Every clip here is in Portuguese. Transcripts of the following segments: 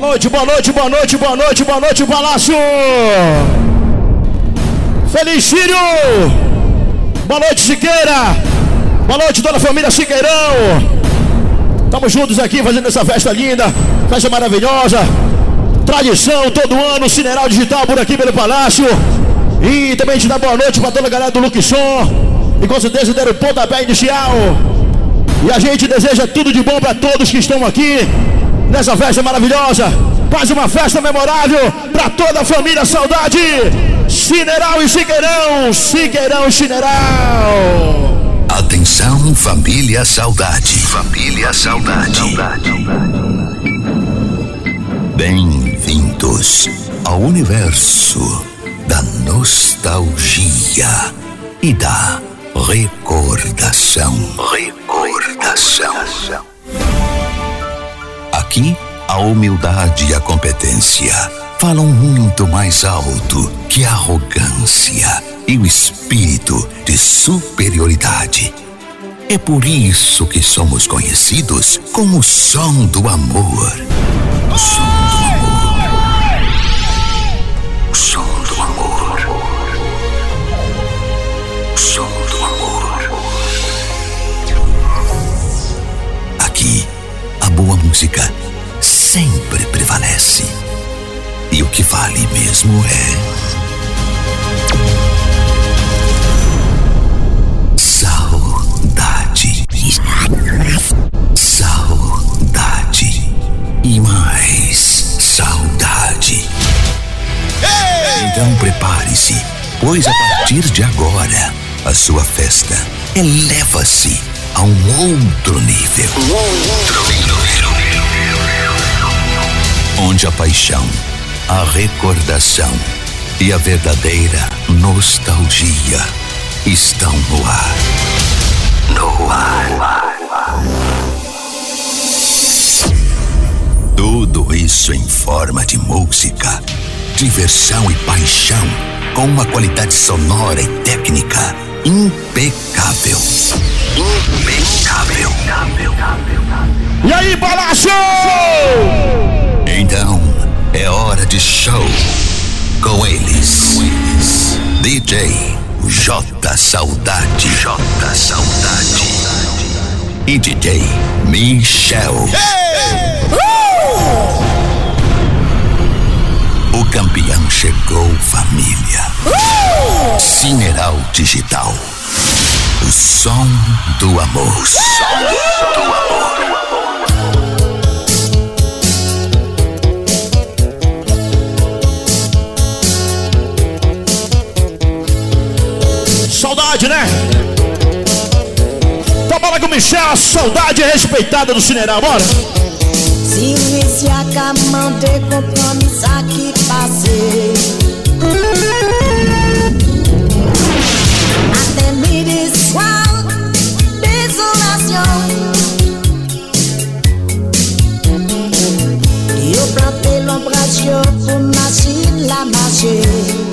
noite, boa noite, boa noite, boa noite, boa noite, Palácio. Feliz filho. Boa noite, Siqueira. Boa noite, toda a família Siqueirão. Estamos juntos aqui fazendo essa festa linda, festa maravilhosa. Tradição, todo ano, Cineral Digital por aqui pelo Palácio. E também te dá boa noite para toda a galera do Luxon. E com certeza deram o pontapé inicial. E a gente deseja tudo de bom para todos que estão aqui nessa festa maravilhosa. Mais uma festa memorável para toda a família Saudade. Cineral e Siqueirão, Siqueirão e Cineral. Atenção, família Saudade. Família Saudade. Bem-vindos ao universo da nostalgia e da recordação. Aqui, a humildade e a competência falam muito mais alto que a arrogância e o espírito de superioridade. É por isso que somos conhecidos como o som do amor. O som do amor. O som do amor. O som do amor. Aqui, a boa música sempre prevalece. E o que vale mesmo é saudade. Saudade. E mais saudade. Então prepare-se, pois a partir de agora, a sua festa eleva-se a um outro nível. Onde a paixão, a recordação e a verdadeira nostalgia estão no ar. No ar. Tudo isso em forma de música, diversão e paixão, com uma qualidade sonora e técnica impecável. Impecável. E aí, Palácio? Então, é hora de show com eles. DJ J Saudade. E DJ Michel. O campeão chegou, família. Cineral Digital. O som do amor. Saudade, né? Toma lá com o Michel, a saudade respeitada do Cineral, bora! Si inicia camão de compromisso aqui passei. Até me dessoir, désolation. Eu plantei l'ombrage pour machine la marcher.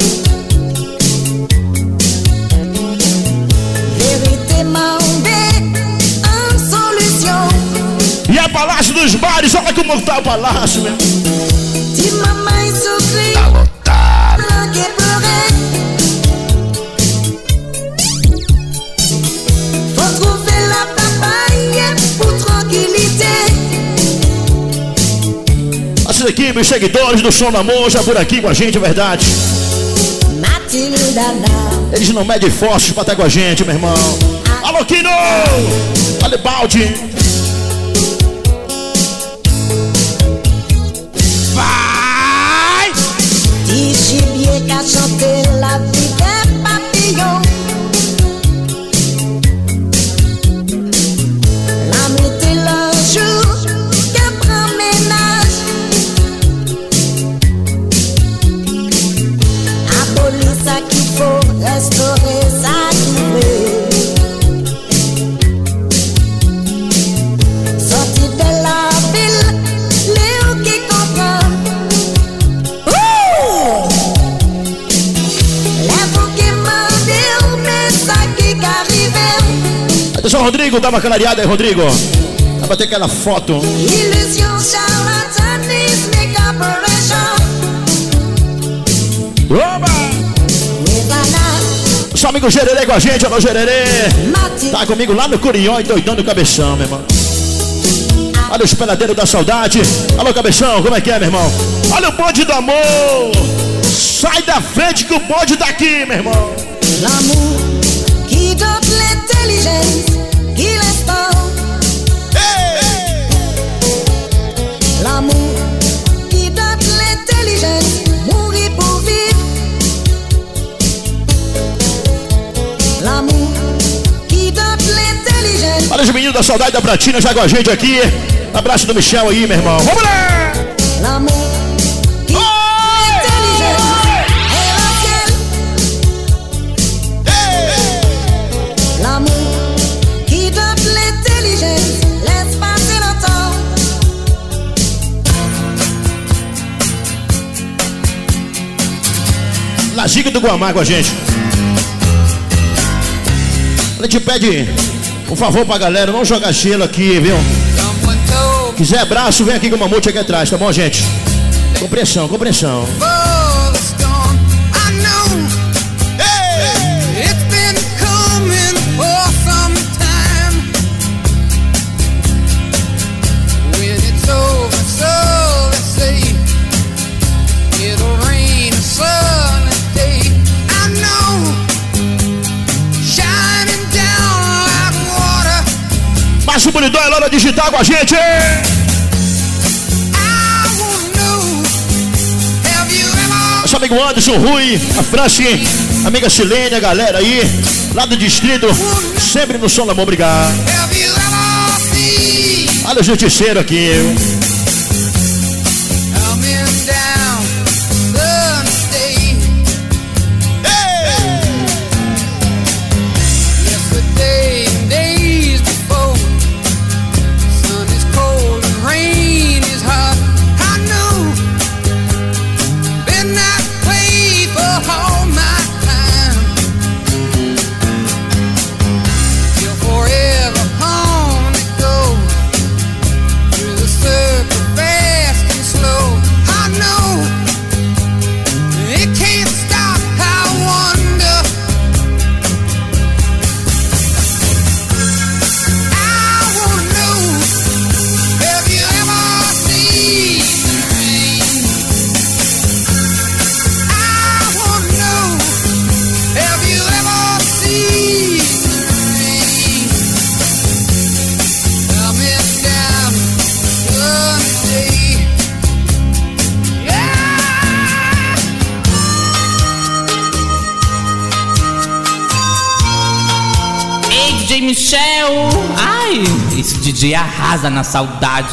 E a Palácio dos Bares, olha como tá o Palácio, meu. De mamãe sofri, tá lotado. Faut trouver la papaye pour tranquillité. Essas aqui, meus seguidores do Som do Amor, já por aqui com a gente, é verdade. Matilda não. Eles não medem forças pra estar com a gente, meu irmão. Alô, Kino! Olha, Balde! Vai! D'ici bien qu'à chanter la vie des papillons. La nuit et le jour qu'elle prend ménage. Abolir ça qu'il faut, restaurer ça qu'il veut. Sorti de la ville, Léo qui comprend. Léo qui m'a dit, mais ça qui arrive. Atenção, Rodrigo, dá uma canariada aí, Rodrigo. Dá pra ter aquela foto. Illusion, charlatanisme, make-up Oba! Seu amigo Gererê com a gente, alô Gererê. Tá comigo lá no Curió e doidando o Cabeção, meu irmão. Olha o espelhadeiro da saudade. Alô Cabeção, como é que é, meu irmão? Olha o bonde do amor. Sai da frente que o bonde tá aqui, meu irmão. L'amour qui dote l'intelligence, qui laisse pas. L'amour qui dote l'intelligence, mourir pour vivre. L'amour qui dote l'intelligence. Olha os meninos da saudade da Pratina já com a gente aqui. Abraço do Michel aí, meu irmão. Vamos lá! L'amour qui dote l'intelligence. L'amour qui dote l'intelligence, laisse passer le temps. Lazica do Guamá com a gente. A gente pede um favor pra galera, não jogar gelo aqui, viu? Quiser abraço, vem aqui com o Mamute aqui atrás, tá bom, gente? Compreensão, compreensão. Márcio Bonidão é Lola Digital com a gente. Nosso amigo Anderson, Rui, a Franci, amiga Silene, a galera aí, lá do distrito, sempre no som do amor, obrigado. Olha o justiceiro aqui. Michel, ai, esse DJ arrasa na saudade.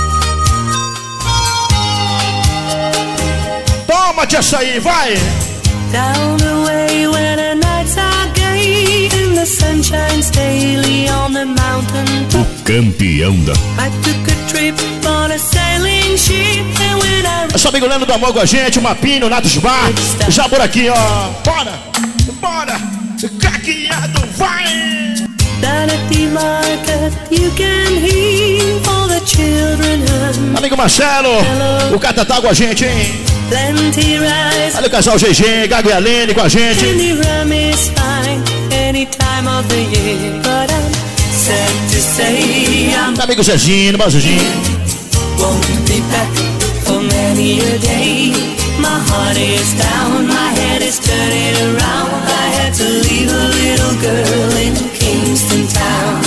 Toma-te essa aí, vai! Down the way where the nights are gay and the sun shines daily on the mountain top. O campeão da... I took a trip on a sailing ship and when I... Nosso amigo Leno do Amor com a gente, Mapinho, Natos Bar, já por aqui, ó. Bora, bora, caqueado, vai! Down at the market you can hear all the children hum. Amigo Marcelo, o Catatá com a gente, hein? Plenty rice. Olha o casal GG, Gago e Alene com a gente. And the rum is fine any time of the year. But I'm sad to say I'm Amigo Zezinho, Bazuzinho. won't be back for many a day. My heart is down, my head is turning around. I had to leave a little girl in Kingston Town.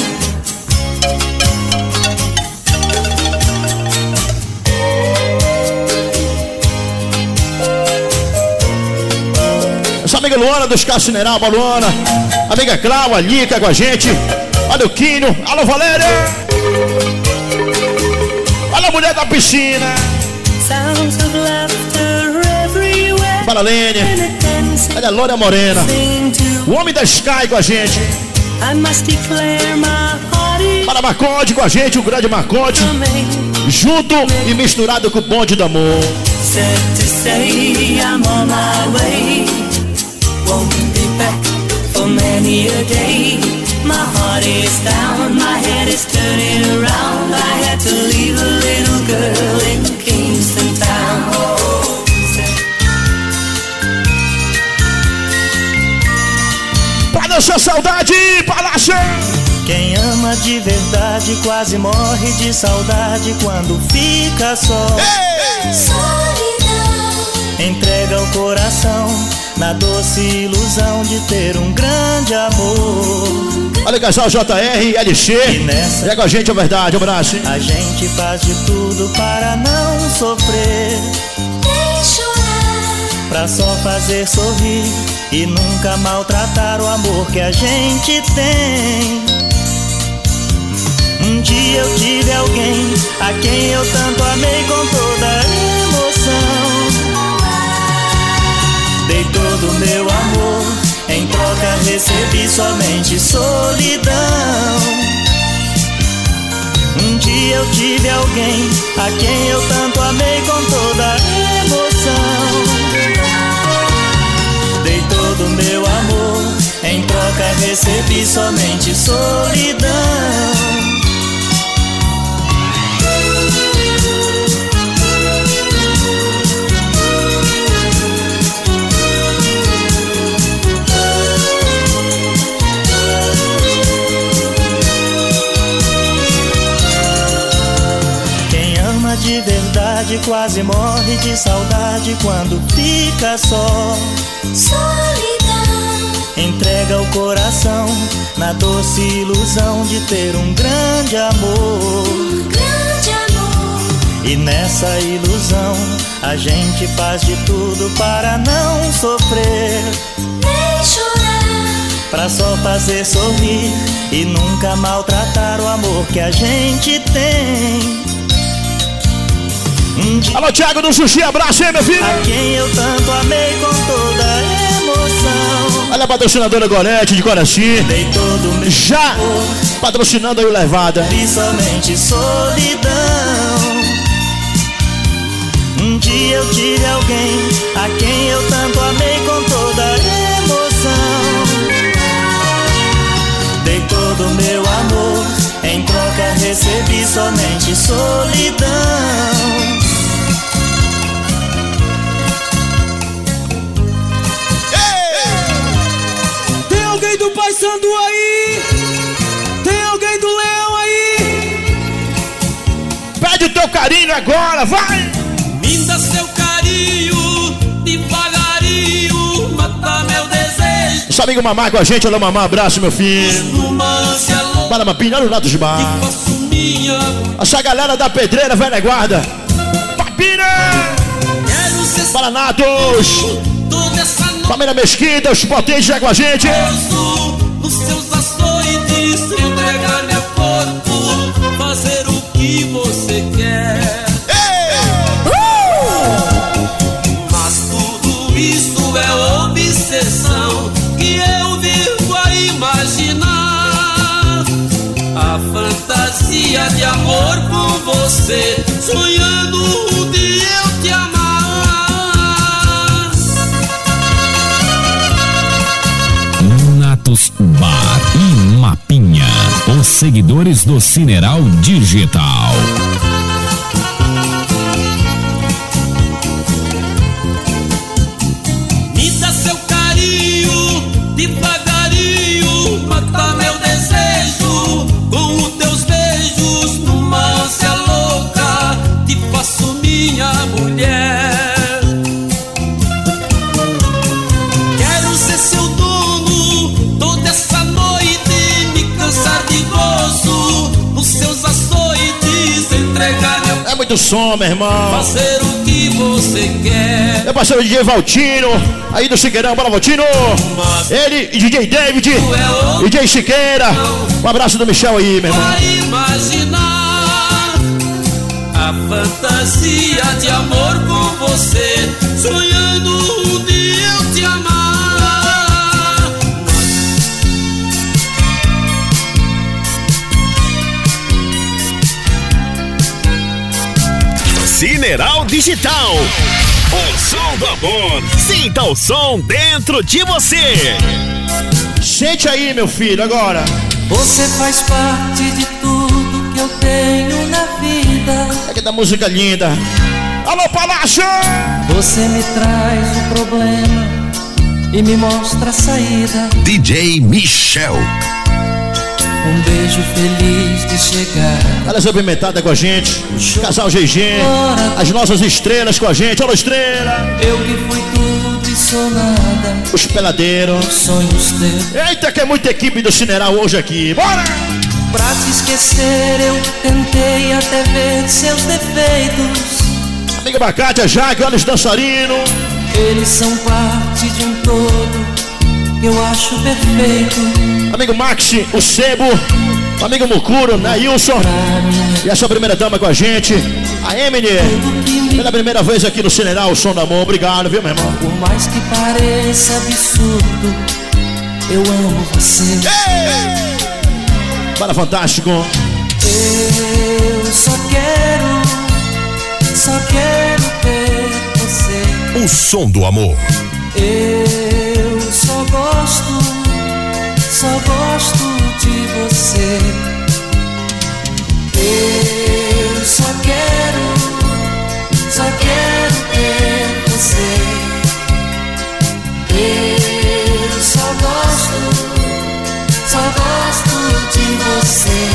Essa amiga Luana dos Cassineral, Luana. Amiga Clau, a Lica com a gente. Olha o Quinho, alô Valéria. Olha a mulher da piscina. Sounds of laughter everywhere. Fala Lene. Olha a Lória Morena. O homem da Sky com a gente. I must declare my heart is Para Marconde com a gente, o grande Marconde. Junto e misturado com o bonde do amor. sad to say I'm on my way. Won't be back for many a day. My heart is down, my head is turning around. I had to leave a little girl in Kingston Town. Balança a saudade, Palácio. Quem ama de verdade quase morre de saudade quando fica só. Solidão. Entrega o coração na doce ilusão de ter um grande amor. Olha o casal JR e LX. E nessa E é com a gente a verdade, um abraço. a gente faz de tudo para não sofrer, Nem chorar. pra só fazer sorrir e nunca maltratar o amor que a gente tem. Um dia eu tive alguém a quem eu tanto amei com toda a emoção. Dei todo o meu amor, em troca recebi somente solidão. Um dia eu tive alguém a quem eu tanto amei com toda a emoção. Dei todo o meu amor, em troca recebi somente solidão. De verdade quase morre de saudade quando fica só. Solidão. Entrega o coração na doce ilusão de ter um grande amor. Grande amor. E nessa ilusão a gente faz de tudo para não sofrer, Nem chorar. pra só fazer sorrir e nunca maltratar o amor que a gente tem. Alô, Thiago do Sushi, abraço aí, meu filho. A quem eu tanto amei com toda a emoção. Olha a patrocinadora Gorete de Coraci. Dei todo o meu Já amor, patrocinando aí o Levada. e somente solidão. Um dia eu tive alguém a quem eu tanto amei com toda a emoção. Dei todo o meu amor, em troca recebi somente solidão. Tem alguém do Pai Sandu aí? Tem alguém do Leão aí? Pede o teu carinho agora, vai! Me dá seu carinho, devagarinho, mata meu desejo. Nosso amigo Mamá com a gente, alô Mamá, abraço, meu filho. Numa ânsia louca Para Mapinha, olha os lados de bar. que faço minha. Essa galera da pedreira, velha guarda. Papina! Quero ser Para Natos! toda essa noite Família Mesquita, os potentes já com a gente. nos seus açoites, entregar meu corpo, fazer o que você quer. Mas tudo isso é obsessão que eu vivo a imaginar. A fantasia de amor com você, sonhando um dia eu te amar. Natos Bar e Mapinha, os seguidores do Cineral Digital. Me dá seu carinho, devagarinho, mata meu desejo. Com os teus beijos, numa ânsia louca, te faço minha mulher. Quero ser seu dono, toda essa noite, me cansar de gozo, nos seus açoites, entregar meu É muito som, meu irmão. fazer o que você quer. Meu parceiro DJ Valtino, aí do Siqueirão, bora Valtino. Ele e DJ David, DJ Siqueira. Um abraço do Michel aí, meu irmão. Vai imaginar a fantasia de amor com você, sonhando um dia eu te amar. Cineral Digital. O som do amor. Sinta o som dentro de você. Sente aí, meu filho, agora. Você faz parte de tudo que eu tenho na vida. É que da música linda. Alô, Palácio! Você me traz o problema e me mostra a saída. DJ Michel. Um beijo feliz de chegar. Olha essa pimentada com a gente. Casal GG. As nossas estrelas com a gente. Olha a estrela. Eu que fui tudo e sou nada. Os peladeiros. Sonhos teus. Eita, que é muita equipe do Cineral hoje aqui. Bora! Pra te esquecer eu tentei até ver seus defeitos. Amiga Bacate, a Jaque, olha os dançarinos. Eles são parte de um todo que eu acho perfeito. Amigo Maxi, o Sebo, amigo Mucuro, Nailson. E essa primeira dama com a gente, a Emily. Pela primeira vez aqui no Cineral, o Som do Amor. Obrigado, viu, meu irmão? Por mais que pareça absurdo, eu amo você. Ei! Para Fantástico. Eu só quero ter você. O Som do Amor. Eu só gosto de você. Eu só quero ter você. Eu só gosto de você.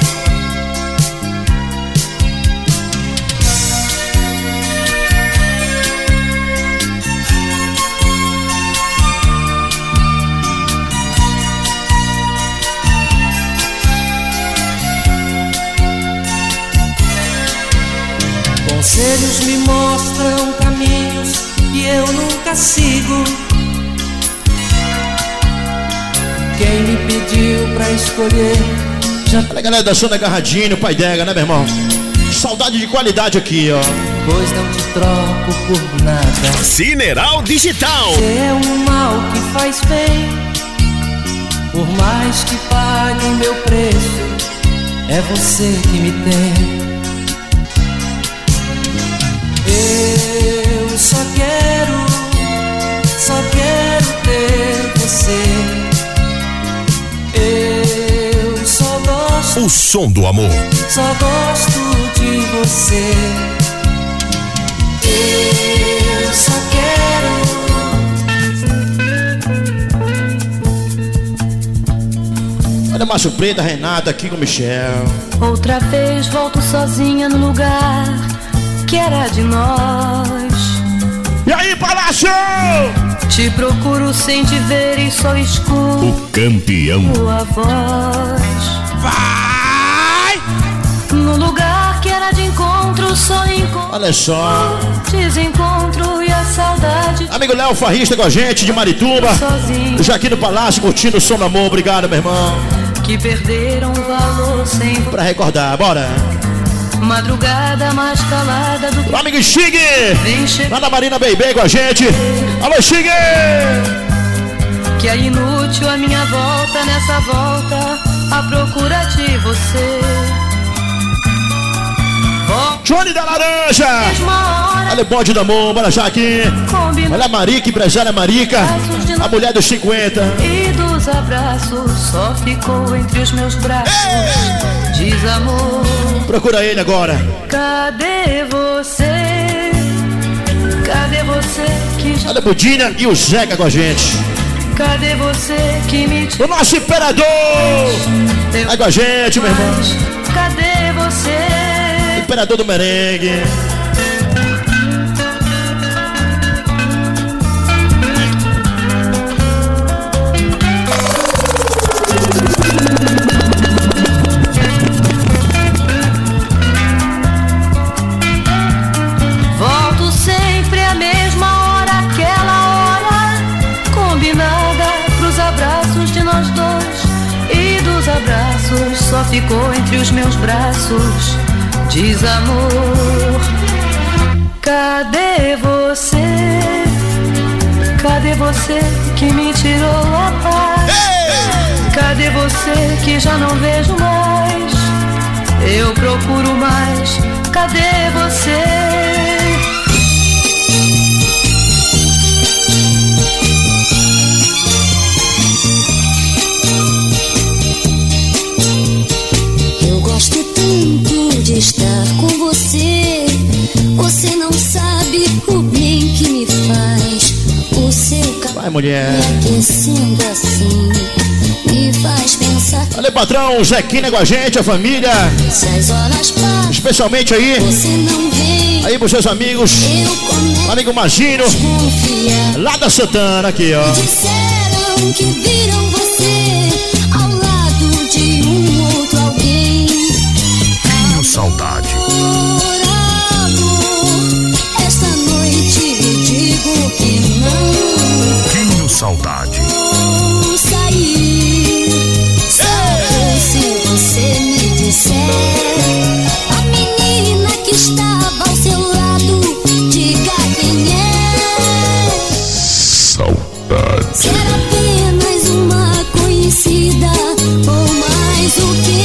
Conselhos me mostram caminhos que eu nunca sigo. Quem me pediu pra escolher já... Olha a galera dançando agarradinho, pai Dega, né, meu irmão? Saudade de qualidade aqui, ó. Pois não te troco por nada. Cineral Digital. Você é um mal que faz bem. Por mais que pague o meu preço, é você que me tem. Eu só quero ter você. Eu só gosto. O Som do Amor. Só gosto de você. Eu só quero. Olha Márcio Preta, Renata aqui com o Michel. Outra vez volto sozinha no lugar que era de nós. E aí, Palácio? Te procuro sem te ver e só escuto o campeão. Tua voz. Vai! No lugar que era de encontro, só encontro. Olha só. Desencontro e a saudade. Amigo Léo Farrista com a gente de Marituba. Sozinho. Já aqui no Palácio, curtindo o Som do Amor. Obrigado, meu irmão. Que perderam valor sem... Pra recordar, bora. Madrugada mais calada do que... O amigo Chig, lá na Marina Baby com a gente. Alô, Chig! Que é inútil a minha volta nessa volta à procura de você. Johnny da Laranja! Olha o bonde do amor, bora já aqui. Olha a Marica, empresária Marica, a mulher dos 50. E dos abraços só ficou entre os meus braços. Diz amor. Procura ele agora. Cadê você? Cadê você que já... Olha a Budinha e o Zeca com a gente. Cadê você que me... O nosso imperador! Vai com a gente, meu irmão. Cadê você? Imperador do merengue. Volto sempre à mesma hora, aquela hora combinada pros abraços de nós dois. E dos abraços só ficou entre os meus braços. Diz amor, cadê você? Cadê você que me tirou a paz? Cadê você que já não vejo mais? Eu procuro mais, cadê você? Eu gosto tanto de estar com você. Você não sabe o bem que me faz. O seu cabelo. Vai, mulher. Me aquecendo assim, me faz pensar. Valeu, patrão, Zequinha com a gente, a família. Se as horas passam, especialmente aí, você não vem. aí pros seus amigos. Eu começo Amigo Magino, a desconfiar. lá da Santana, aqui, ó. Disseram que viram você ao lado de um outro alguém. Tenho saudade. Amor, esta noite digo que não. Tenho saudade. Vou sair só se você me disser. A menina que estava ao seu lado, diga quem é. Saudade. Será apenas uma conhecida ou mais o que?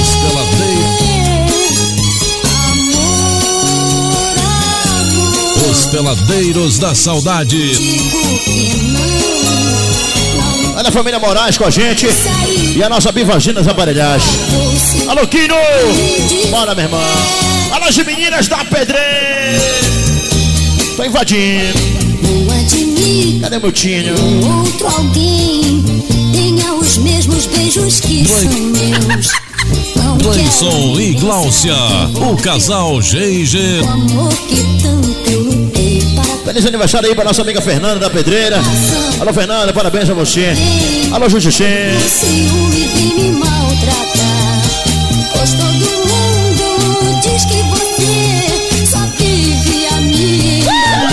Amor, Os Peladeiros da Saudade. digo que não. Olha a família Moraes com a gente. E a nossa Bivaginas Aparelhagem. Vou se Alô, Quino! me Bora, meu irmão. Alô, as meninas da Pedreira. Tô invadindo. não admite. Cadê meu Tinho? Outro alguém tenha os mesmos beijos que são meus. Não Gleison quero e Gláucia, o casal GG. o amor que tanto eu lutei para Feliz aniversário aí pra nossa amiga Fernanda da Pedreira. Alô, Fernanda, parabéns a você. Alô, Justiça. o ciúme vem me maltratar. Pois todo mundo diz que você só vive a mim.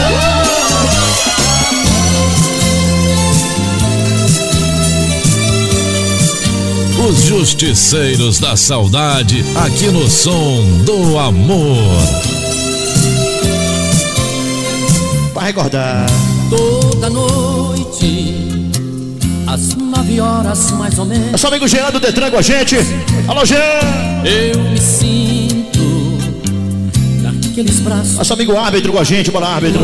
Os Justiceiros da Saudade, aqui no Som do Amor. Pra recordar. Toda noite, às 9 horas mais ou menos, Nosso amigo Jean do Detran com a gente. Alô, Jean. eu me sinto naqueles braços. Nosso amigo árbitro com a gente. Bora, árbitro.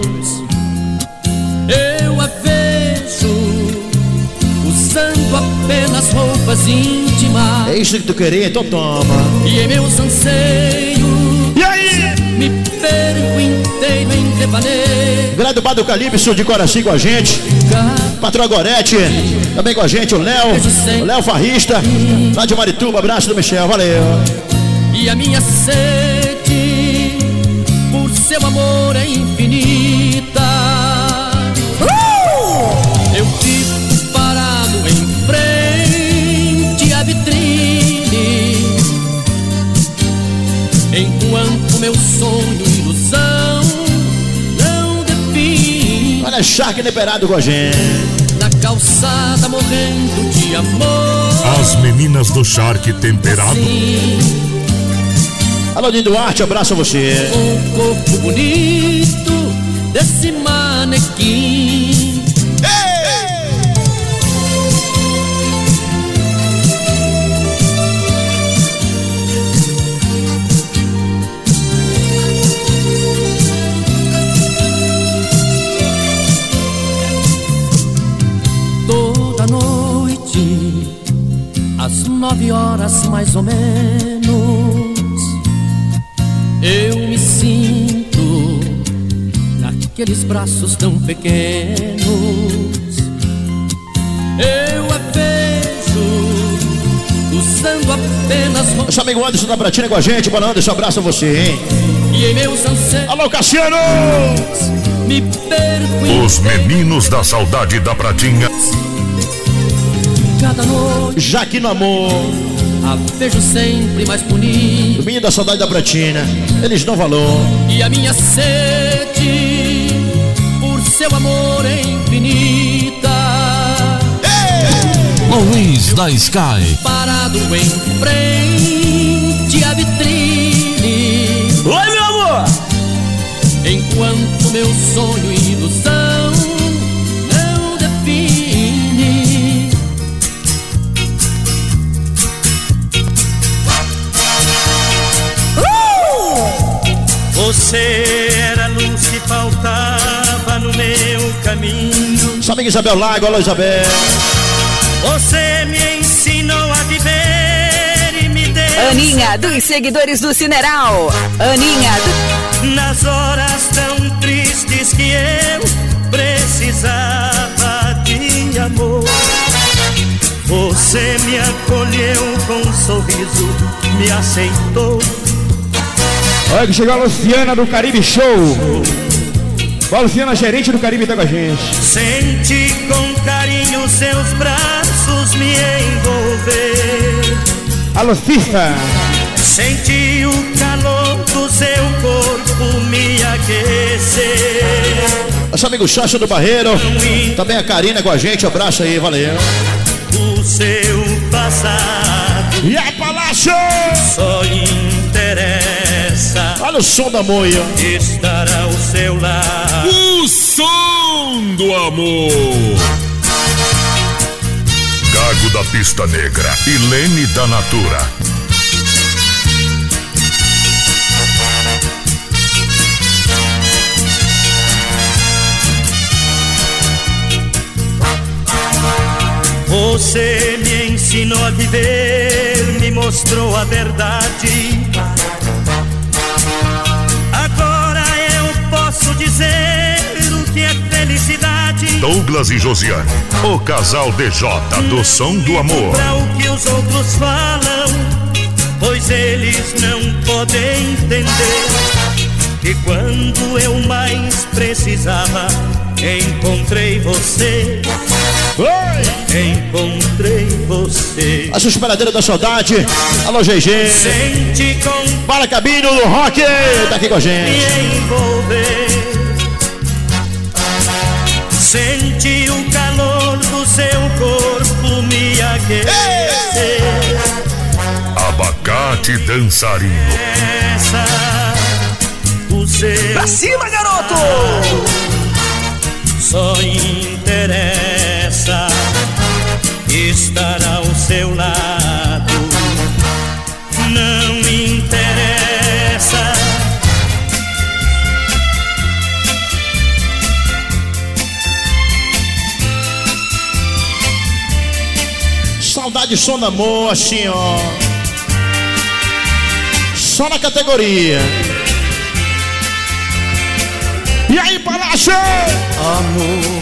Eu a vejo usando apenas roupas íntimas. É isso que tu queria, então toma. E em meus anseios E aí? me perco inteiro em devaneio. Galera do Bar do Calypso de Coraci com a gente. Patrão Gorete, também com a gente, o Léo Farrista, lá de Marituba, abraço do Michel, valeu. E a minha sede por seu amor é infinita. Eu fico parado em frente à vitrine, enquanto meu sonho e ilusão não define. Olha, Shark Neperado com a gente. Na calçada morrendo de amor. As meninas do Shark Temperado. Sim, Alô, Dinho Duarte, abraço a você. o corpo bonito desse manequim. Toda noite, às 9 horas mais ou menos, eu me sinto naqueles braços tão pequenos. Eu a vejo usando apenas roupas. Nosso amigo Anderson da Pratina com a gente, bora, Anderson, abraço a você, hein. E em meus anseios Alô, Cassiano! me perco Os em meninos da saudade da Pratinha. cada noite. Jaque no amor, A vejo sempre mais bonita. o menino da saudade da Pratina, eles dão valor. E a minha sede por seu amor é infinita. Luiz da Sky. Parado em frente à vitrine, Oi, meu amor! enquanto meu sonho e ilusão não define. Você era a luz que faltava no meu caminho. Nossa amiga Isabel Lago, alô, Isabel. Você me ensinou a viver e me deu Aninha, dos seguidores do Cineral. Aninha, nas horas tão tristes que eu precisava. sorriso me aceitou. Olha que chegou a Luciana do Caribe Show. A Luciana, gerente do Caribe, tá com a gente. Senti com carinho seus braços me envolver. Alô, Cista. Senti o calor do seu corpo me aquecer. Nosso amigo Chacha do Barreiro. Também a Karina com a gente. Abraço aí, valeu. O seu passado. E a Palácio! Só interessa. Olha o som da moia. Estar ao seu lado. O som do amor. Gago da Pista Negra e Lene da Natura. Você me ensinou a viver, me mostrou a verdade. Agora eu posso dizer o que é felicidade. Douglas e Josiane, o casal DJ do Som do Amor. Para o que os outros falam, pois eles não podem entender que quando eu mais precisava, encontrei você. Oi! Encontrei você. A suspiradeira da saudade. Alô, GG. Sente com Para Cabine do Rock. Tá aqui com a gente. Me envolver. Sente o calor do seu corpo me aquecer. Abacate dançarino. Essa, o seu pra cima, garoto! Só interessa estar ao seu lado. Não interessa. Saudade, som do amor, assim, ó. Só na categoria. E aí, Palácio? Amor,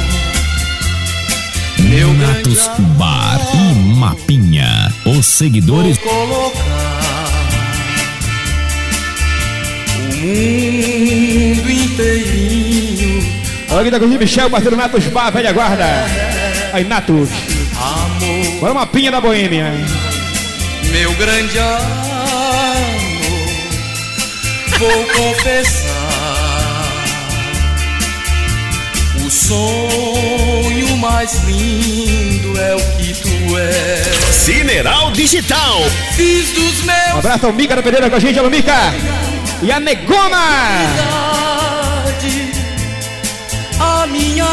Natos Bar e Mapinha. Os seguidores. vou colocar o mundo inteirinho. Olha aqui, tá com o Michel, parceiro Natos Bar, velha guarda. Aí, Natos. Amor, Bora Mapinha da Boêmia. meu grande amor, vou confessar. O sonho mais lindo é o que tu és. Cineral Digital. Fiz dos meus Um abraço ao Mica da Pereira com a gente, alô Mica. E a Negona. a minha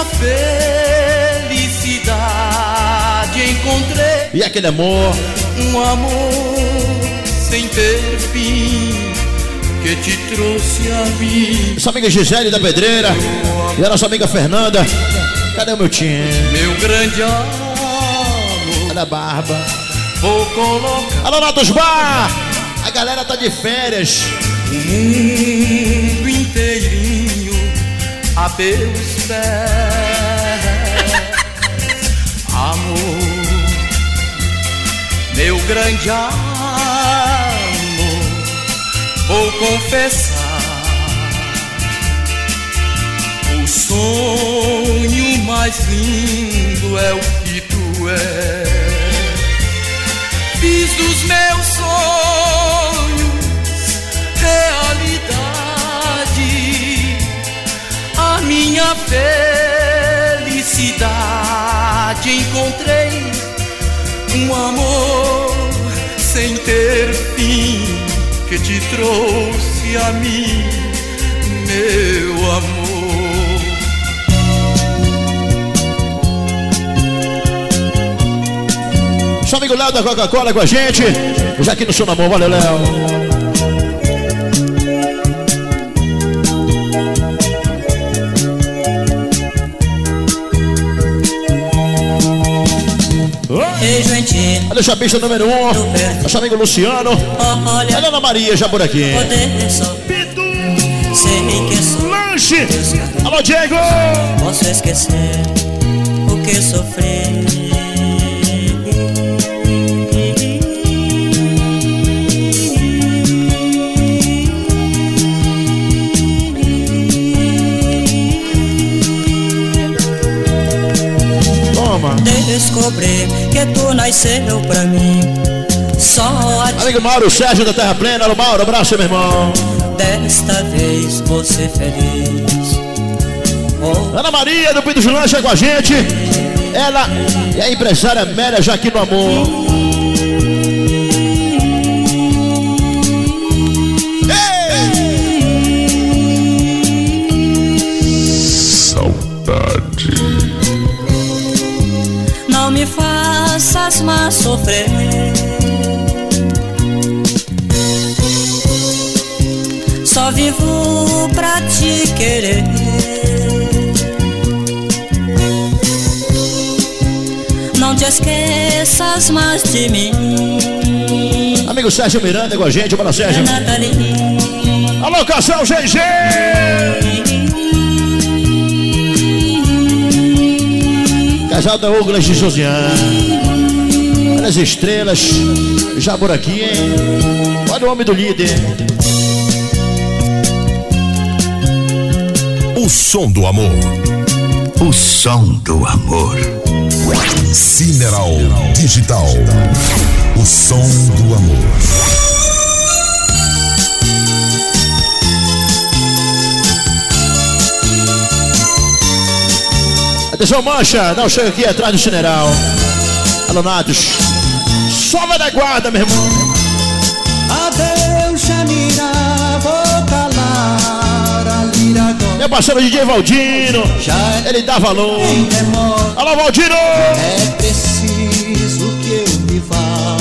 felicidade. Encontrei E aquele amor. um amor sem ter fim que te trouxe a mim. Nossa amiga Gisele da Pedreira. E a nossa amiga Fernanda. Cadê o meu time? Meu grande amor. Cadê a Barba? Vou colocar Alô, Natos Bar. A galera tá de férias. o mundo inteirinho a teus pés. Amor, meu grande amor, vou confessar. O sonho mais lindo é o que tu és. Fiz dos meus sonhos realidade, a minha felicidade. Encontrei um amor sem ter fim que te trouxe a mim, meu amor. Seu amigo Léo da Coca-Cola com a gente. Já aqui no Som do Amor, valeu, Léo. Olha o chapista número 1, nosso amigo Luciano. Olha a Ana Maria já por aqui. Lanche. Alô, Diego. Posso esquecer o que sofri. turma. Descobri que tu nasceu pra mim. Só a ti. Amigo Mauro Sérgio da Terra Plena. Alô, Mauro, abraço, meu irmão. Desta vez vou ser feliz. Oh. Ana Maria do Pinto de Lancha com a gente. Ela é a empresária Méria Jaquim do Amor. Saudade. Não me faças mais sofrer. Só vivo pra te querer. Não te esqueças mais de mim. Amigo Sérgio Miranda com a gente, bora Sérgio. Alô, Casal GG. Casal da Douglas de Josiane. Olha as estrelas. Já por aqui, hein? Olha o homem do líder. O som do amor. O som do amor. Cineral Digital. O som do amor. Atenção, Mancha, dá um chego aqui atrás do Cineral. Alô, Natos. Só vai da guarda, meu irmão. Adeus, Janira, vou calar a lira agora. Meu parceiro DJ Valdino, ele dá valor. Alô, Valdino! É preciso que eu me vá.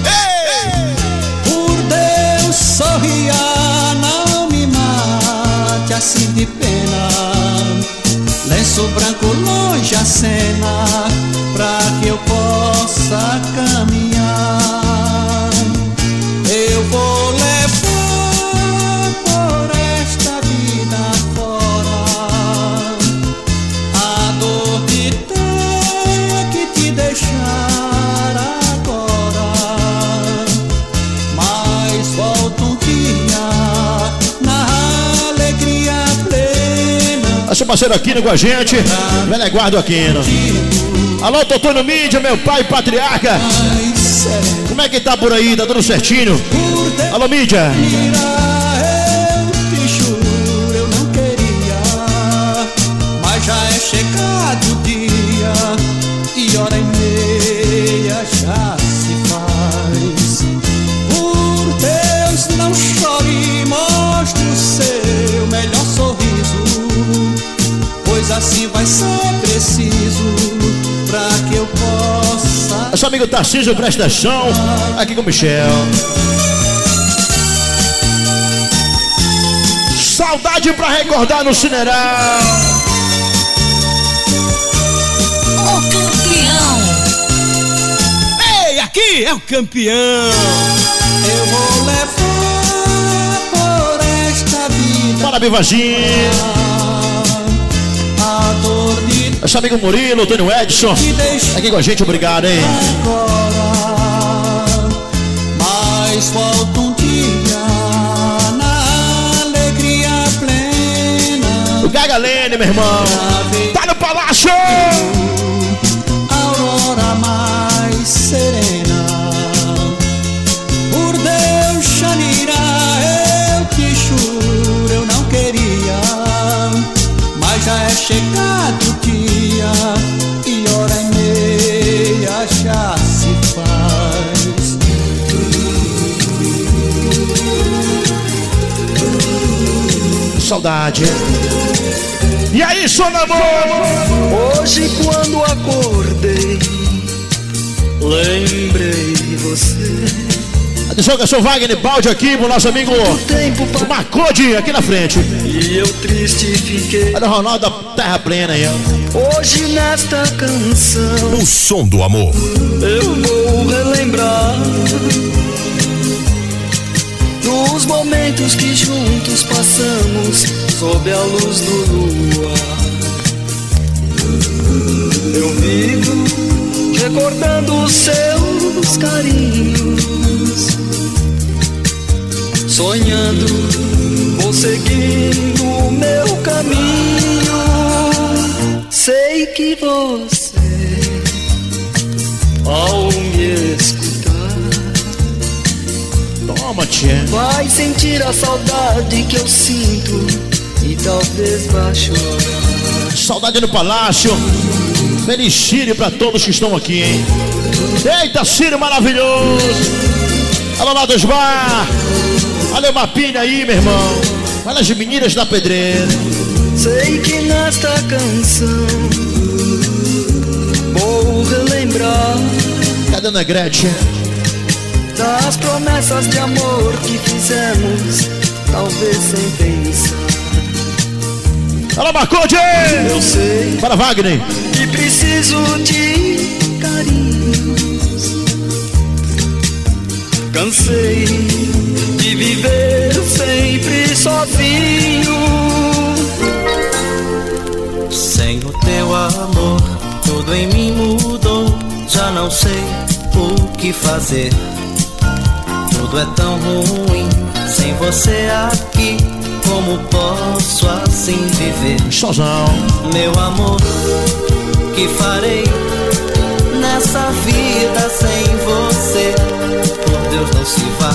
Por Deus, sorria, não me mate assim de pena. Lenço branco longe a cena, pra que eu possa caminhar. Eu vou levar por esta vida fora a dor de ter que te deixar agora. Mas volto um dia na alegria plena. Nosso parceiro Aquino com a gente, velho guarda Aquino. Alô, Totônio Mídia, meu pai patriarca. Como é que tá por aí? Tá tudo certinho? Alô, Mídia. Eu te juro, eu não queria, mas já é chegado o dia e hora e meia já se faz. Por Deus, não chore, mostre o seu melhor sorriso, pois assim vai ser preciso pra que eu possa. Nosso amigo Tarcísio, presta atenção. Aqui com o Michel. Saudade pra recordar no Cineral. O campeão. Ei, aqui é o campeão. Eu vou levar por esta vida. Bora, Bivazinho. A dor de nosso amigo Murilo, Antônio Edson, aqui com a gente, obrigado, hein? agora, mas volta um dia na alegria plena. O Gagalene, meu irmão, tá no palácio! Aurora mais serena. Por Deus, Xanira, eu te juro, eu não queria, mas já é chegado o dia e hora e meia já se faz. Saudade. E aí, som do amor? Hoje quando acordei, lembrei de você. Atenção, que eu sou Wagner Balde aqui pro nosso amigo o Marcode aqui na frente. E eu triste fiquei. Olha o Ronaldo da Terra Plena aí, ó. Hoje nesta canção, o som do amor, eu vou relembrar dos momentos que juntos passamos sob a luz do luar. Eu vivo recordando os seus carinhos, sonhando, vou seguindo o meu caminho. Sei que você ao me escutar. Toma, tia. Vai sentir a saudade que eu sinto e talvez vá chorar. Saudade no Palácio. Feliz Sírio pra todos que estão aqui, hein? Eita, Sírio maravilhoso. Alô lá dos bar. Olha uma pinha aí, meu irmão. Olha as meninas da pedreira. Sei que nesta canção vou relembrar. Cadê a Dona Gretchen? Das promessas de amor que fizemos, talvez sem pensar. Alô, Marconde! Eu sei. Para Wagner. Que preciso de carinhos. Cansei de viver sempre sozinho. Sem o teu amor, tudo em mim mudou. Já não sei o que fazer. Tudo é tão ruim sem você aqui. Como posso assim viver? Sozão. Meu amor, que farei nessa vida sem você? Por Deus, não se vá.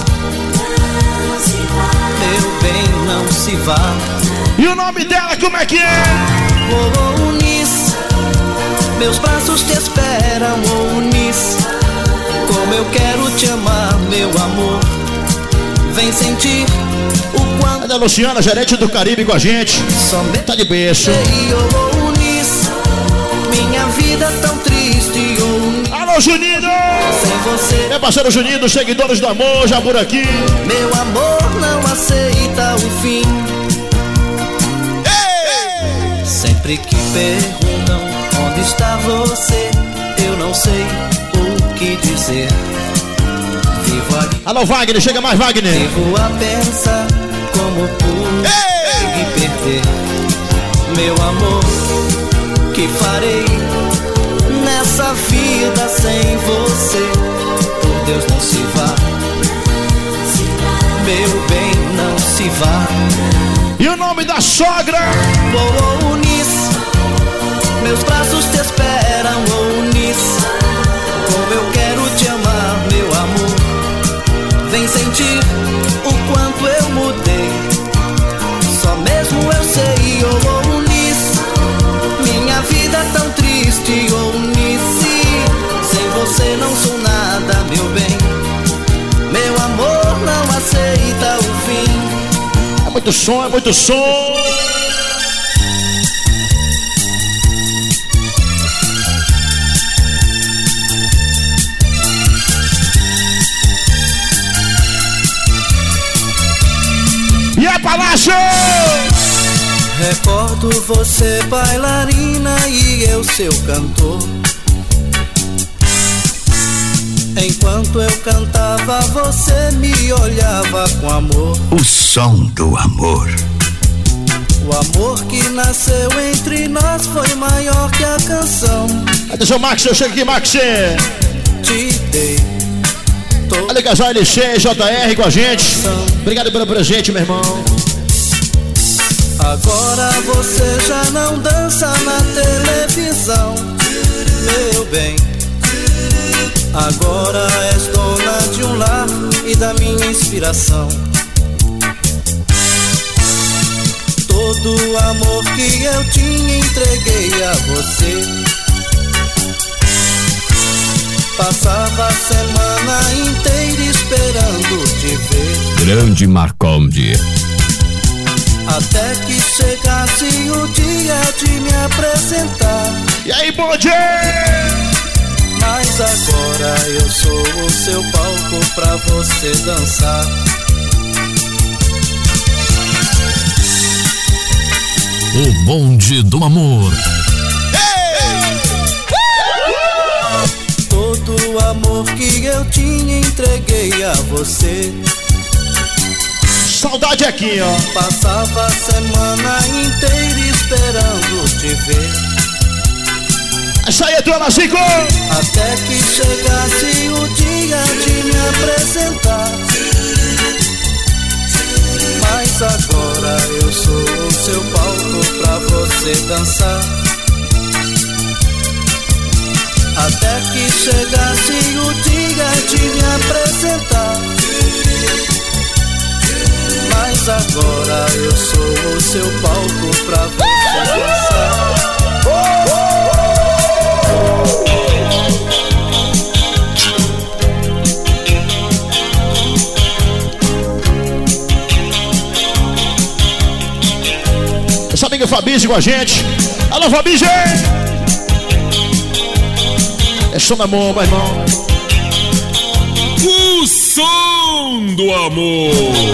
Meu bem, não se vá. E o nome dela, como é que é? Oh, Eunice, meus braços te esperam, oh, Eunice. Como eu quero te amar, meu amor. Vem sentir o quanto. Olha a Luciana, gerente do Caribe com a gente. Tá de berço. Oh, Eunice, minha vida tão triste, oh. Alô, Juninho! Sem você. Meu parceiro Juninho, dos seguidores do amor, já por aqui. Meu amor não aceita o fim. Ei! Sempre que perguntam onde está você, eu não sei o que dizer. Vivo aqui. Alô, Wagner, chega mais, Wagner. Vivo a pensar como pude perder. Meu amor, que farei nessa vida sem você? Por Deus, não se vá. Meu bem, não se vá. E o nome da sogra? Oh, Eunice, meus braços te esperam, oh, Eunice. Como eu quero te amar, meu amor. Vem sentir o quanto eu mudei. Só mesmo eu sei, oh, Eunice. Minha vida é tão triste, oh, Eunice. Sem você não sou nada, meu bem. Meu amor não aceita o fim. É muito som, é muito som. E é Palácio! Recordo você bailarina e eu seu cantor. Enquanto eu cantava, você me olhava com amor. O som do amor. O amor que nasceu entre nós foi maior que a canção. Atenção, Max, eu chego aqui, Max. Te dei. Olha, casal LC, JR com a gente. Obrigado pelo presente, meu irmão. Agora você já não dança na televisão, meu bem. Agora és dona de um lar e da minha inspiração. Todo o amor que eu tinha entreguei a você. Passava a semana inteira esperando te ver. Grande Marconde. Até que chegasse o dia de me apresentar. E aí, bom dia! Mas agora eu sou o seu palco pra você dançar. O bonde do amor. Todo o amor que eu tinha entreguei a você. Saudade aqui, ó. Passava a semana inteira esperando te ver. Essa aí é tua, Nazico! Até que chegasse o dia de me apresentar. Mas agora eu sou o seu palco pra você dançar. Até que chegasse o dia de me apresentar, mas agora eu sou o seu palco pra você dançar. Essa amiga Fabício com a gente. Alô, Fabício! É som do amor, meu irmão. O som do amor.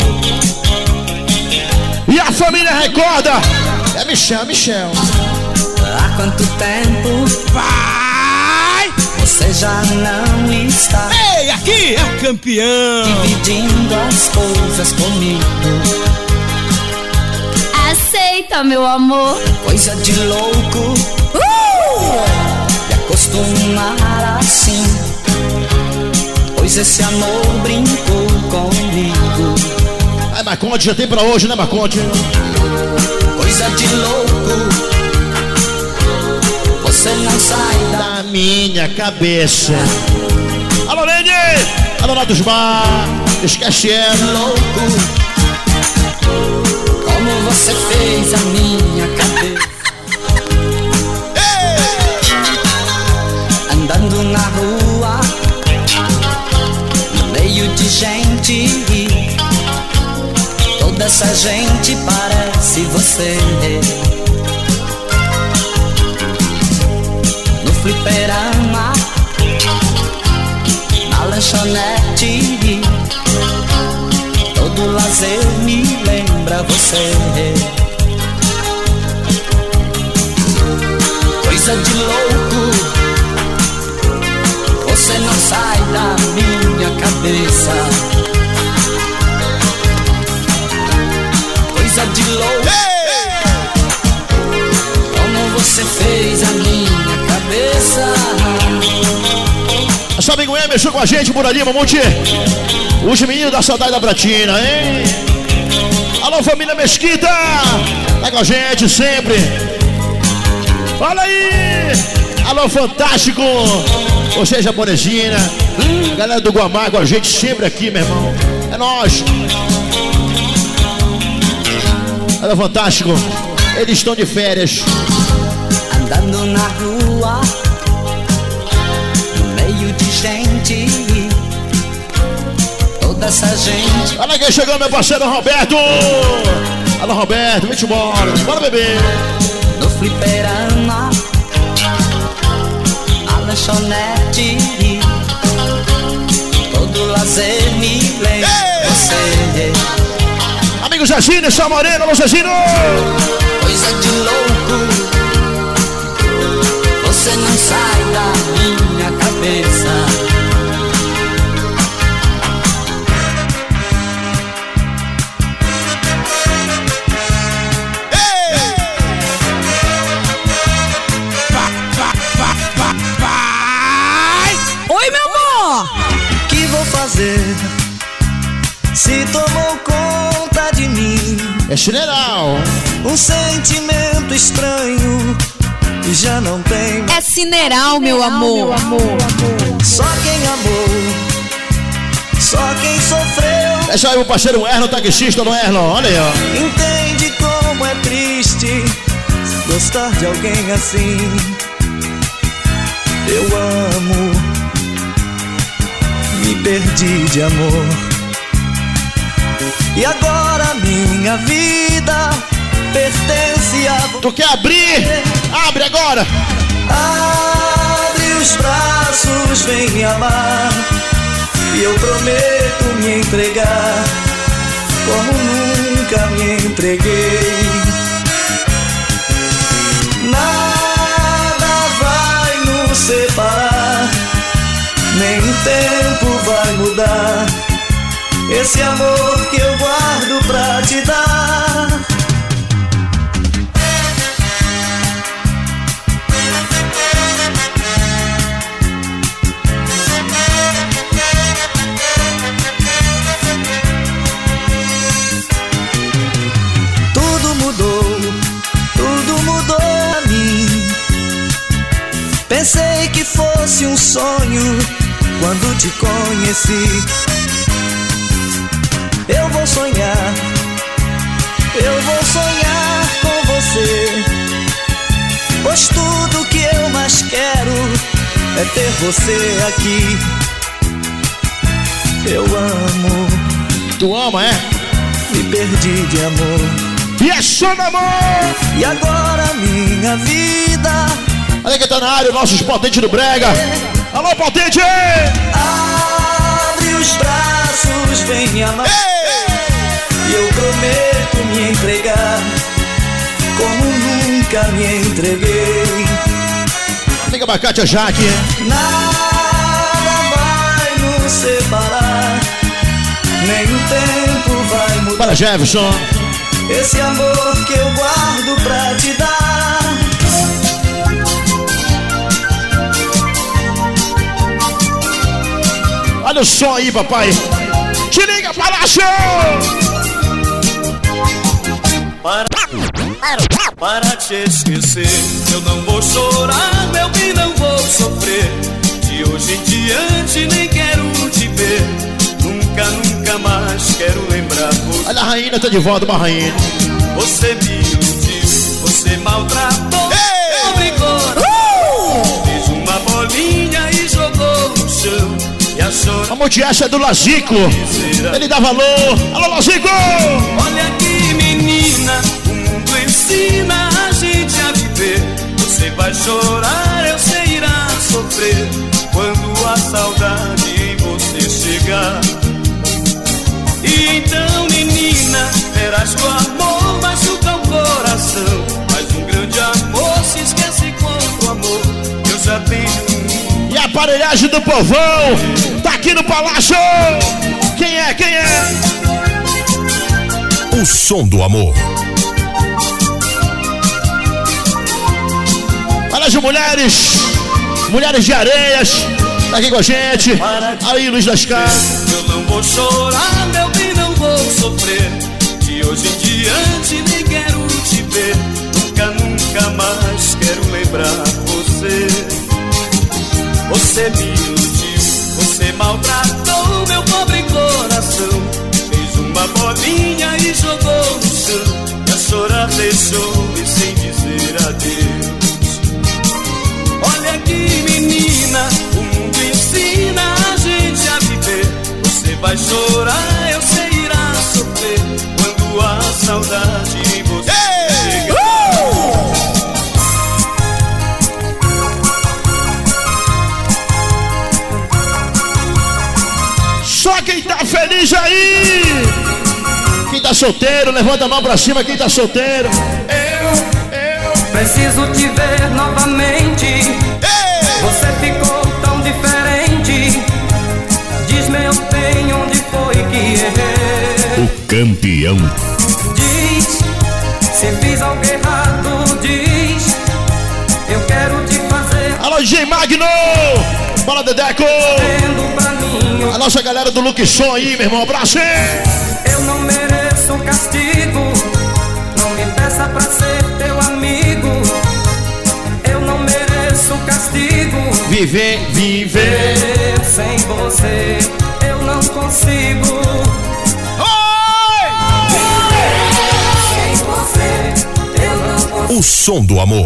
E a família recorda. É Michel. Há quanto tempo vai? Você já não está. Ei, aqui é o campeão. Dividindo as coisas comigo. Aceita, meu amor. Coisa de louco. Me acostumar assim, pois esse amor brincou comigo. Ai, Marconde, já tem pra hoje, né, Marconde? Coisa de louco. Você não sai da minha cabeça. Alô, Lene! Alô, lá dos bar. Esquece ela. Louco. Como você fez a minha cabeça. Andando na rua, no meio de gente, toda essa gente parece você. No fliperama, na lanchonete, todo lazer me lembra você. Coisa de louco. Você não sai da minha cabeça. Coisa de louco. Como você fez a minha cabeça. Essa amigo Emerson com a gente por ali, Mamonte. Os meninos da saudade da Pratina, hein? Alô, família Mesquita. Tá com a gente sempre. Fala aí. Alô, Fantástico. Você, japonesina. Galera do Guamá com a gente sempre aqui, meu irmão. É nóis. Alô, Fantástico. Eles estão de férias. Andando na rua, no meio de gente, toda essa gente. Olha quem chegou, meu parceiro Roberto. Alô, Roberto, vem-te embora. Bora, bebê. No fliperama, lanchonete, todo lazer me lembra você. Amigo Zezinho, São Moreno, alô Zezinho. Coisa de louco. Você não sai da minha cabeça. Se tomou conta de mim. É Cineral. Um sentimento estranho e já não tem. É Cineral, meu amor. Só quem amou, só quem sofreu. Deixa aí o parceiro Erlon, taxista no Erlon, olha aí, ó. Entende como é triste gostar de alguém assim. Eu amo, me perdi de amor. E agora minha vida pertence a você. Tu quer abrir? Abre agora. Abre os braços, vem me amar. E eu prometo me entregar como nunca me entreguei. Nada vai nos separar, nem o tempo vai mudar esse amor que eu guardo pra te dar. Tudo mudou a mim. Pensei que fosse um sonho quando te conheci. Eu vou sonhar com você, pois tudo que eu mais quero é ter você aqui. Eu amo. Tu ama, é? Me perdi de amor. E é só no amor. E agora minha vida. Olha quem tá na área, nossos potentes do Brega. Alô, potente! Abre os braços, vem me amar. E eu prometo me entregar como nunca me entreguei. Amiga Abacate, a Jaque. Nada vai nos separar, nem o tempo vai mudar. Para Jefferson. Esse amor que eu guardo pra te dar. Olha o som aí, papai. Te liga, Palácio! Para te esquecer, eu não vou chorar, meu bem, não vou sofrer. De hoje em diante nem quero te ver. Nunca, nunca mais quero lembrar você. Olha a rainha, tá de volta, uma rainha. Você me iludiu, você maltratou, obrigou. Fez uma bolinha e jogou no chão. A multiacha é do Lazico. Ele dá valor. Alô, Lazico! Olha aqui, menina, o mundo ensina a gente a viver. Você vai chorar, eu sei, irá sofrer quando a saudade em você chegar. E então, menina, verás que o amor machuca o coração. Mas um grande amor se esquece contra o amor. Eu já tenho. E a aparelhagem do povão tá aqui no Palácio. Quem é? Quem é? O som do amor. Olha as mulheres de Areias, tá aqui com a gente. Aí, Luiz das Casas. Eu não vou chorar, meu bem, não vou sofrer. De hoje em diante nem quero te ver. Nunca, nunca mais quero lembrar você. Você me iludiu, você maltratou meu pobre coração. Fez uma bolinha e jogou no chão. E a chorar deixou e sem dizer adeus. Olha aqui, menina, o mundo ensina a gente a viver. Você vai chorar, eu sei, irá sofrer quando a saudade em você chegar. Só quem tá feliz aí. Quem tá solteiro, levanta a mão pra cima. Quem tá solteiro. Eu preciso te ver novamente. Você ficou tão diferente. Diz-me, eu tenho, onde foi que errei. O campeão. Diz, se fiz algo errado, diz. Eu quero te fazer. Alô, DJ Magno. Bola, Dedeco. A nossa galera do Look Som aí, meu irmão, abraço. Eu não mereço castigo. Não me peça pra ser teu amigo. Eu não mereço castigo. Viver sem você eu não consigo. Viver sem você eu não consigo. O som do amor.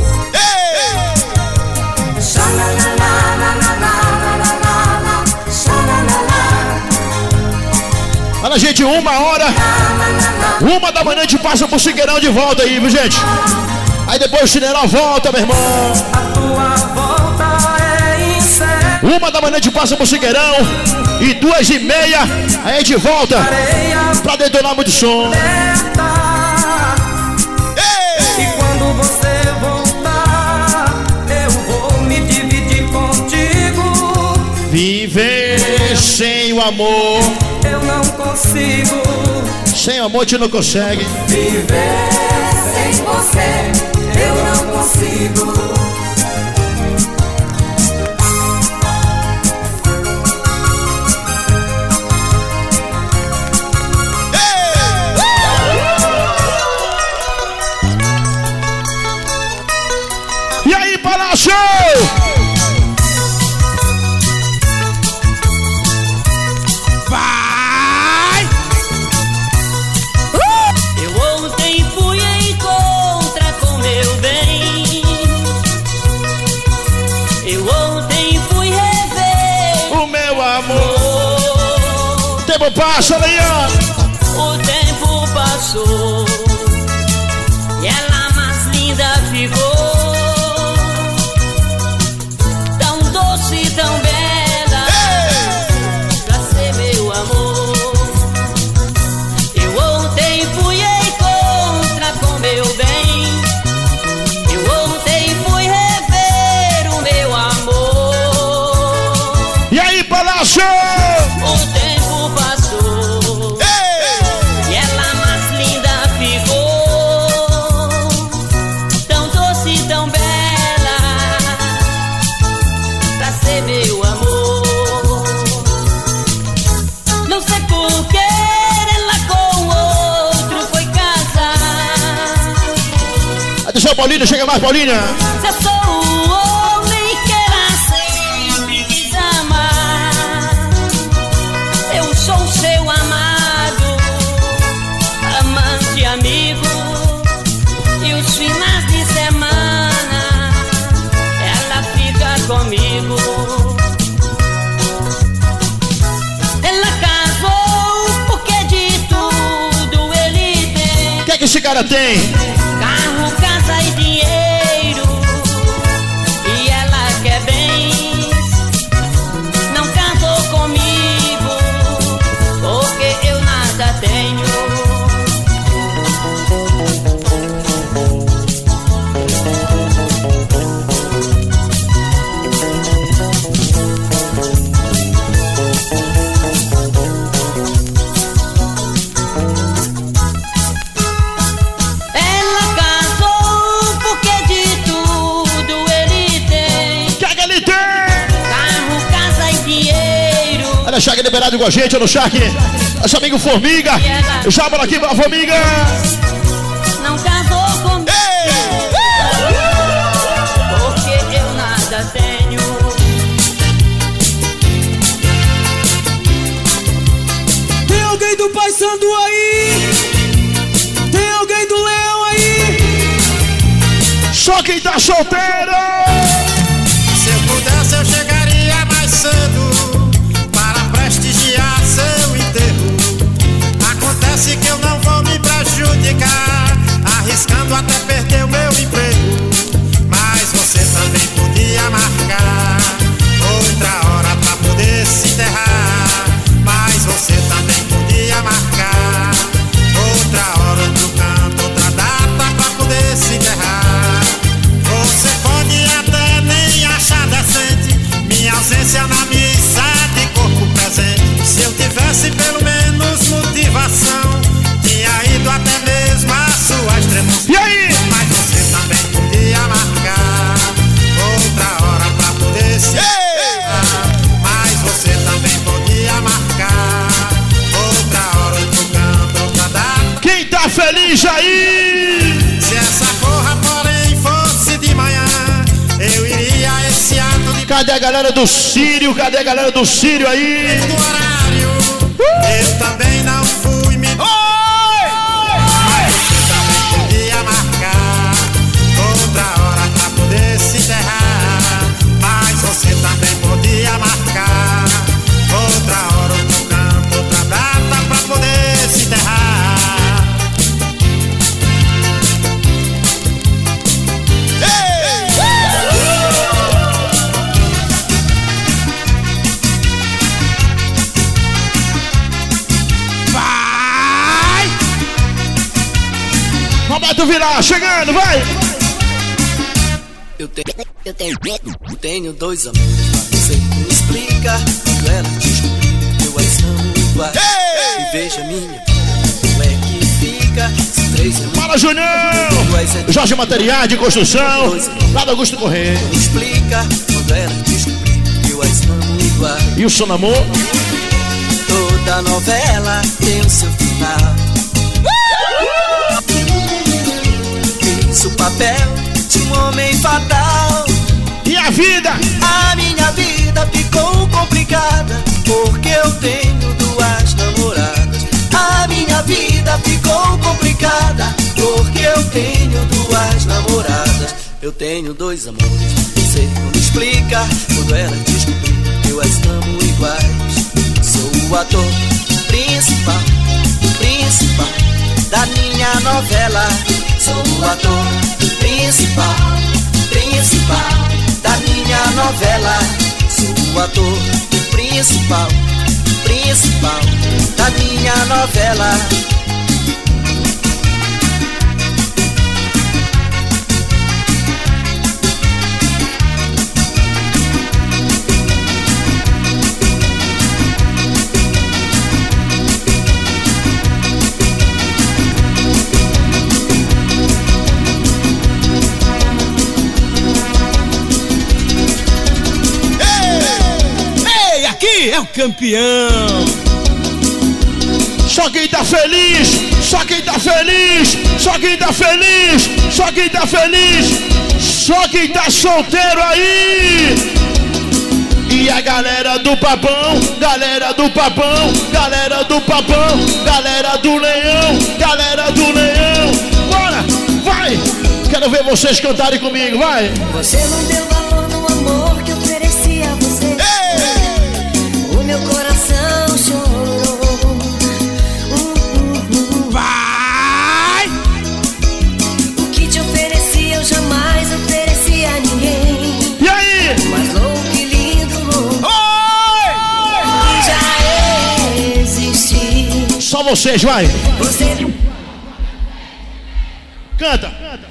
Olha, gente, 1 da manhã a gente passa pro Chiqueirão de volta aí, viu, gente? Aí depois o Chineirão volta, meu irmão. A tua volta é incerta. 1 da manhã a gente passa pro Chiqueirão. E 2h30 aí a gente volta pra detonar muito som. E quando você voltar, eu vou me dividir contigo. Viver sem o amor eu não consigo. Sem amor a gente não consegue. Viver sem você eu não consigo. E aí, Palácio? Eu ontem fui rever o meu amor. Tempo passa, Leão. O tempo passou e ela mais linda ficou. Tão doce, tão bela, pra ser meu amor. Eu ontem fui em contra com meu bem. Eu ontem fui rever o meu amor. E aí, Palácio? O tempo passou e ela mais linda ficou. Tão doce, tão bela, pra ser meu amor. Não sei por que ela com o outro foi casar. Atenção, Paulinha, chega mais, Paulinha. Se eu sou o homem que ela sempre quis amar, eu sou o seu amado, amante, amigo. E os finais de semana ela fica comigo. Ela casou porque de tudo ele tem. O que é que esse cara tem? Carro, casa e dinheiro. E ela quer bens. Não casou comigo porque eu nada tenho. Ela casou porque de tudo ele tem. O que é que ele tem? Carro, casa e dinheiro. Olha, Shark liberado com a gente, olha o Shark. Nosso amigo Formiga. Já bora aqui, Formiga. Não casou comigo porque eu nada tenho. Tem alguém do Pai Sandu aí? Tem alguém do Leão aí? Só quem tá solteiro. Se eu pudesse eu chegaria mais cedo para prestigiar seu enterro. Acontece que eu não vou me prejudicar, arriscando até perder o meu emprego. Mas você também podia marcar outra hora pra poder se enterrar. Mas você também podia marcar outra hora, outro canto, outra data pra poder se enterrar. Você pode até nem achar decente minha ausência na missa de corpo presente. Se eu tivesse pelo menos motivação, tinha ido até mesmo a sua extremação. E aí? Mas você também podia marcar outra hora pra poder se enterrar. Mas você também podia marcar outra hora, outro canto, outra data. Quem tá feliz aí? Se essa porra, porém, fosse de manhã, eu iria a esse ato de... Cadê a galera do Sírio? Cadê a galera do Sírio aí? do horário, eu também não fui me... Mas você também podia marcar outra hora pra poder se enterrar. Mas você também podia marcar outra hora, outro canto, outra data pra poder se enterrar. Roberto Vilar, chegando, vai! Eu tenho dois amores, mas você me explica. Quando ela descobriu que eu as amo iguais. E veja minha, como é que fica se três irmãos. Fala, Junião! Jorge Materiais de Construção, lá do Augusto Correia. Me explica quando ela descobriu que eu as amo iguais. E o seu namoro? Toda novela tem o seu final. Fiz o papel de um homem fatal. E a vida? A minha vida ficou complicada porque eu tenho duas namoradas. A minha vida ficou complicada porque eu tenho duas namoradas. Eu tenho dois amores, não sei como explicar. Quando ela descobrir que eu as amo iguais. Sou o ator principal da minha novela. Sou o ator principal da minha novela. Sou o ator principal da minha novela. É o campeão. Só quem tá feliz, só quem tá feliz, só quem tá feliz, só quem tá feliz, só quem tá solteiro aí. E a galera do papão, galera do papão, galera do papão, galera do leão, galera do leão. Bora, vai! Quero ver vocês cantarem comigo, vai! Você não deu valor no amor que ofereci a você. Meu coração chorou. Vai! O que te ofereci eu jamais ofereci a ninguém. E aí? Mas louco e lindo Oi! já existe. Só vocês, vai! Você canta!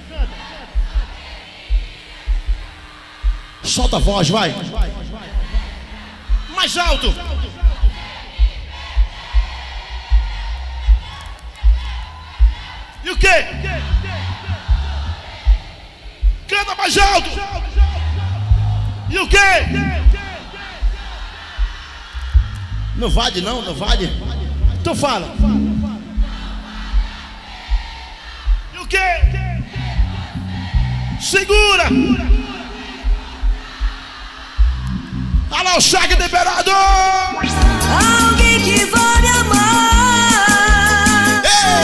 Solta a voz, vai! Mais alto! E o quê? Canta mais alto! E o quê? Não vale não, não vale? Então fala! E o quê? Segura! Olha lá o Shaggy do Imperador! alguém que vai me amar.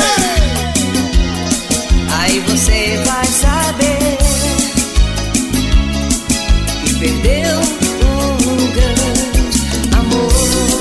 Aí você vai saber que perdeu um grande amor.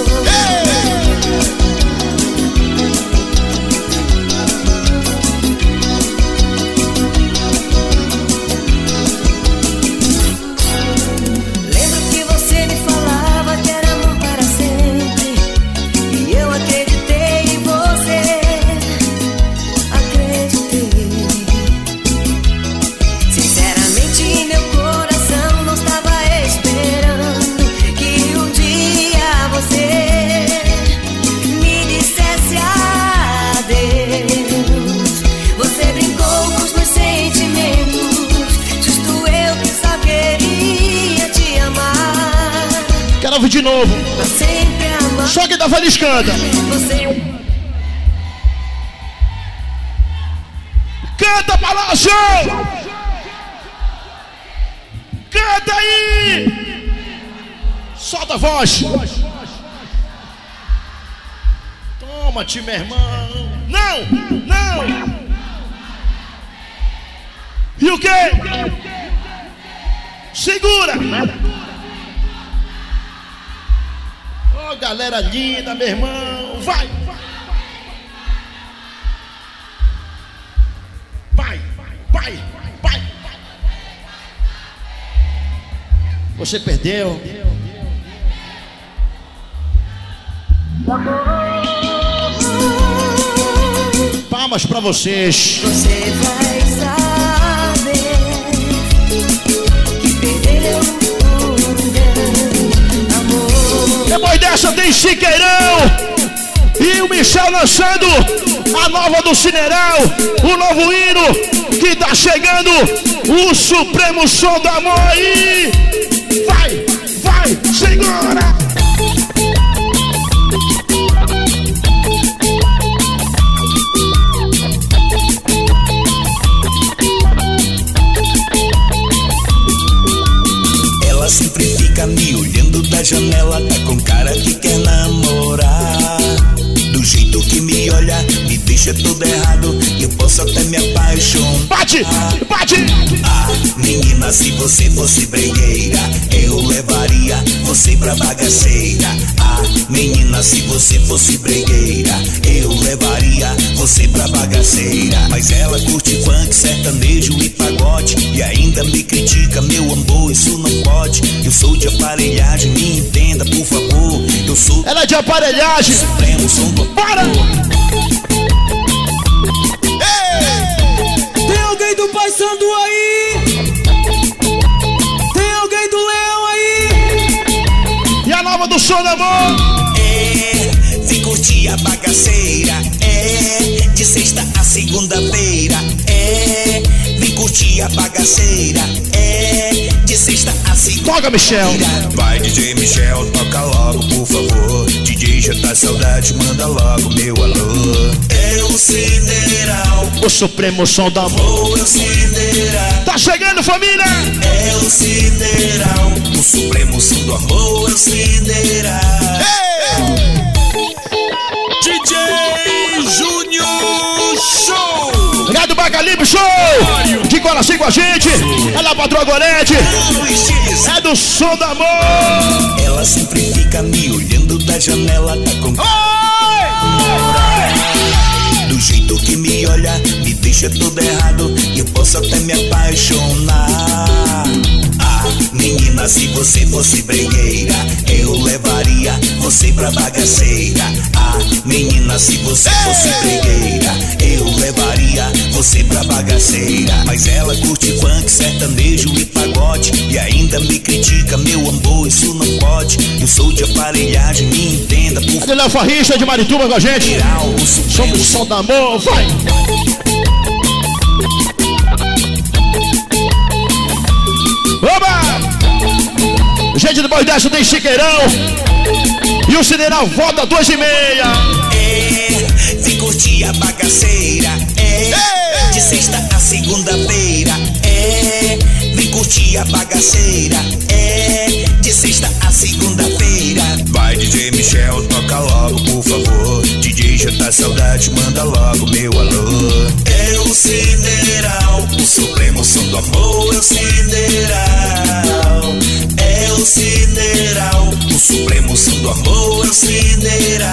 De novo. Só quem tá feliz canta. Canta, Palácio! Canta aí! Solta a voz. Toma-te, meu irmão. Não, não. E o quê? Segura. Oh, galera linda, meu irmão. Vai. Vai, vai, vai. Você perdeu. Palmas pra vocês. Você vai saber que perdeu um grande amor. Depois dessa tem Chiqueirão e o Michel lançando a nova do Cineral, o novo hino que tá chegando, o Supremo Som do Amor aí. Vai, vai, segura. Sempre fica me olhando da janela, tá com cara que quer namorar. Do jeito que me olha, me deixa todo errado. Eu posso até me apaixonar. Bate, bate. Ah, menina, se você fosse bregueira, eu levaria você pra bagaceira. Ah, menina, se você fosse bregueira, eu levaria você pra bagaceira. Mas ela curte funk, sertanejo e pagode, e ainda me critica, meu amor, isso não pode. Eu sou de aparelhagem, me entenda, por favor. Eu sou... Ela é de aparelhagem. Supremo som do... Para! Tem alguém do Pai Sandu aí? Tem alguém do Leão aí? E a nova do Som do Amor? Vem curtir a bagaceira. De sexta a segunda-feira. Vem curtir a bagaceira. De sexta a segunda-feira. Toca, Michel. Vai, DJ Michel, toca logo, por favor. DJ já tá saudade, manda logo meu alô. É o Sideral, o Supremo Som do Amor. É o Sideral. Tá chegando, família. É o Sideral, o Supremo Som do Amor. É o Sideral. DJ Júnior Show. Obrigado, Bacalibe Show. De coração com a gente. Ela é a patroa Gorete. É do Som do Amor. Ela sempre fica me olhando da janela da Do jeito que me olha, me deixa todo errado. Eu posso até me apaixonar. Ah, menina, se você fosse bregueira, eu levaria você pra bagaceira. Ah, menina, se você fosse bregueira, eu levaria você pra bagaceira. Mas ela curte funk, sertanejo e pagode, e ainda me critica, meu amor, isso não pode. Eu sou de aparelhagem, me entenda, por favor. Léo Farricha de Marituba com a gente. Somos o Som do Amor, vai! Oba! Gente do Boa Dessa tem Chiqueirão. E o Sideral volta 2h30. Vem curtir a bagaceira. De sexta a segunda-feira. Vem curtir a bagaceira. De sexta a segunda-feira. Vai, DJ Michel, toca logo, por favor. DJ já tá saudade, manda logo meu alô. É o Sideral, o Supremo Som do Amor. É o Sideral. É o Sideral, o Supremo Som do Amor. É o Sideral.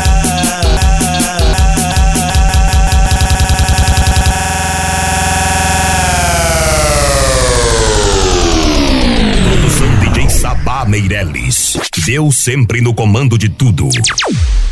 Produção DJ Sabá Meirelles. Deus sempre no comando de tudo.